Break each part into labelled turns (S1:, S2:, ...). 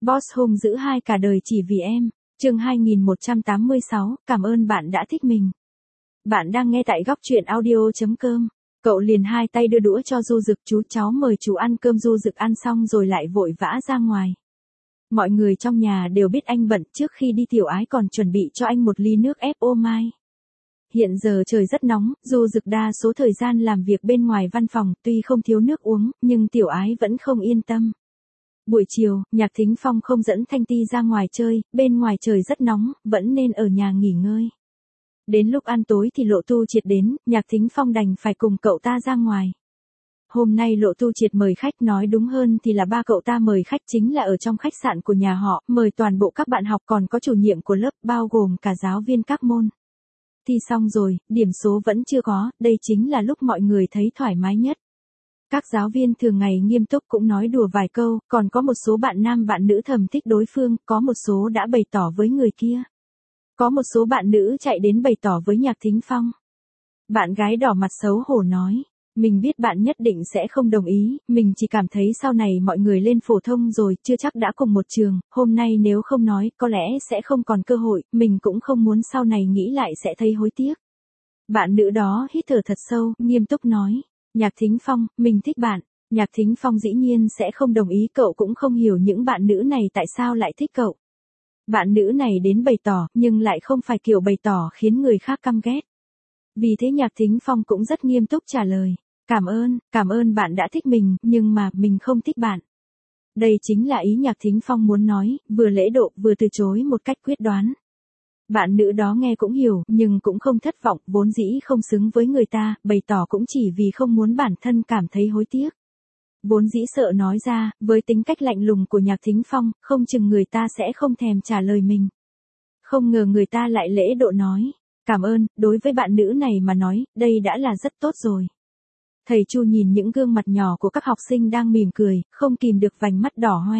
S1: Boss hung dữ hai cả đời chỉ vì em. Chương 2186, cảm ơn bạn đã thích mình. Bạn đang nghe tại góc truyện audio.com. Cậu liền hai tay đưa đũa cho Du Dực, chú cháu mời chú ăn cơm. Du Dực ăn xong rồi lại vội vã ra ngoài. Mọi người trong nhà đều biết anh bận, trước khi đi Tiểu Ái còn chuẩn bị cho anh một ly nước ép ô mai. Hiện giờ trời rất nóng, Du Dực đa số thời gian làm việc bên ngoài văn phòng, tuy không thiếu nước uống, nhưng Tiểu Ái vẫn không yên tâm. Buổi chiều, Nhạc Thính Phong không dẫn Thanh Ti ra ngoài chơi, bên ngoài trời rất nóng, vẫn nên ở nhà nghỉ ngơi. Đến lúc ăn tối thì Lộ Tu Triệt đến, Nhạc Thính Phong đành phải cùng cậu ta ra ngoài. Hôm nay Lộ Tu Triệt mời khách, nói đúng hơn thì là ba cậu ta mời khách, chính là ở trong khách sạn của nhà họ, mời toàn bộ các bạn học còn có chủ nhiệm của lớp, bao gồm cả giáo viên các môn. Thi xong rồi, điểm số vẫn chưa có, đây chính là lúc mọi người thấy thoải mái nhất. Các giáo viên thường ngày nghiêm túc cũng nói đùa vài câu, còn có một số bạn nam bạn nữ thầm thích đối phương, có một số đã bày tỏ với người kia. Có một số bạn nữ chạy đến bày tỏ với Nhạc Thính Phong. Bạn gái đỏ mặt xấu hổ nói, mình biết bạn nhất định sẽ không đồng ý, mình chỉ cảm thấy sau này mọi người lên phổ thông rồi, chưa chắc đã cùng một trường, hôm nay nếu không nói, có lẽ sẽ không còn cơ hội, mình cũng không muốn sau này nghĩ lại sẽ thấy hối tiếc. Bạn nữ đó hít thở thật sâu, nghiêm túc nói, Nhạc Thính Phong, mình thích bạn. Nhạc Thính Phong dĩ nhiên sẽ không đồng ý, cậu cũng không hiểu những bạn nữ này tại sao lại thích cậu. Bạn nữ này đến bày tỏ, nhưng lại không phải kiểu bày tỏ khiến người khác căm ghét. Vì thế Nhạc Thính Phong cũng rất nghiêm túc trả lời, cảm ơn bạn đã thích mình, nhưng mà, mình không thích bạn. Đây chính là ý Nhạc Thính Phong muốn nói, vừa lễ độ, vừa từ chối một cách quyết đoán. Bạn nữ đó nghe cũng hiểu, nhưng cũng không thất vọng, vốn dĩ không xứng với người ta, bày tỏ cũng chỉ vì không muốn bản thân cảm thấy hối tiếc. Vốn dĩ sợ nói ra, với tính cách lạnh lùng của Nhạc Thính Phong, không chừng người ta sẽ không thèm trả lời mình. Không ngờ người ta lại lễ độ nói, cảm ơn, đối với bạn nữ này mà nói, đây đã là rất tốt rồi. Thầy Chu nhìn những gương mặt nhỏ của các học sinh đang mỉm cười, không kìm được vành mắt đỏ hoe.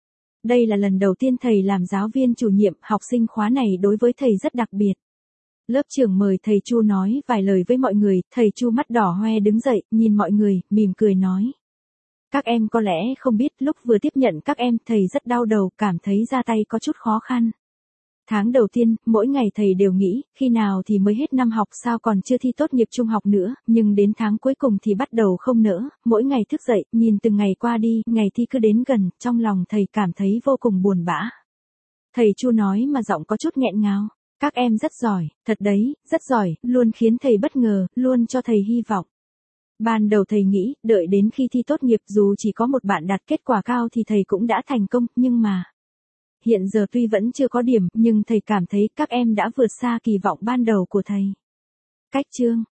S1: Đây là lần đầu tiên thầy làm giáo viên chủ nhiệm, học sinh khóa này đối với thầy rất đặc biệt. Lớp trưởng mời thầy Chu nói vài lời với mọi người, thầy Chu mắt đỏ hoe đứng dậy, nhìn mọi người, mỉm cười nói. Các em có lẽ không biết, lúc vừa tiếp nhận các em, thầy rất đau đầu, cảm thấy ra tay có chút khó khăn. Tháng đầu tiên, mỗi ngày thầy đều nghĩ, khi nào thì mới hết năm học, sao còn chưa thi tốt nghiệp trung học nữa, nhưng đến tháng cuối cùng thì bắt đầu không nỡ, mỗi ngày thức dậy, nhìn từng ngày qua đi, ngày thi cứ đến gần, trong lòng thầy cảm thấy vô cùng buồn bã. Thầy Chu nói mà giọng có chút nghẹn ngào, các em rất giỏi, thật đấy, rất giỏi, luôn khiến thầy bất ngờ, luôn cho thầy hy vọng. Ban đầu thầy nghĩ, đợi đến khi thi tốt nghiệp dù chỉ có một bạn đạt kết quả cao thì thầy cũng đã thành công, nhưng mà... Hiện giờ tuy vẫn chưa có điểm, nhưng thầy cảm thấy các em đã vượt xa kỳ vọng ban đầu của thầy. Cách chương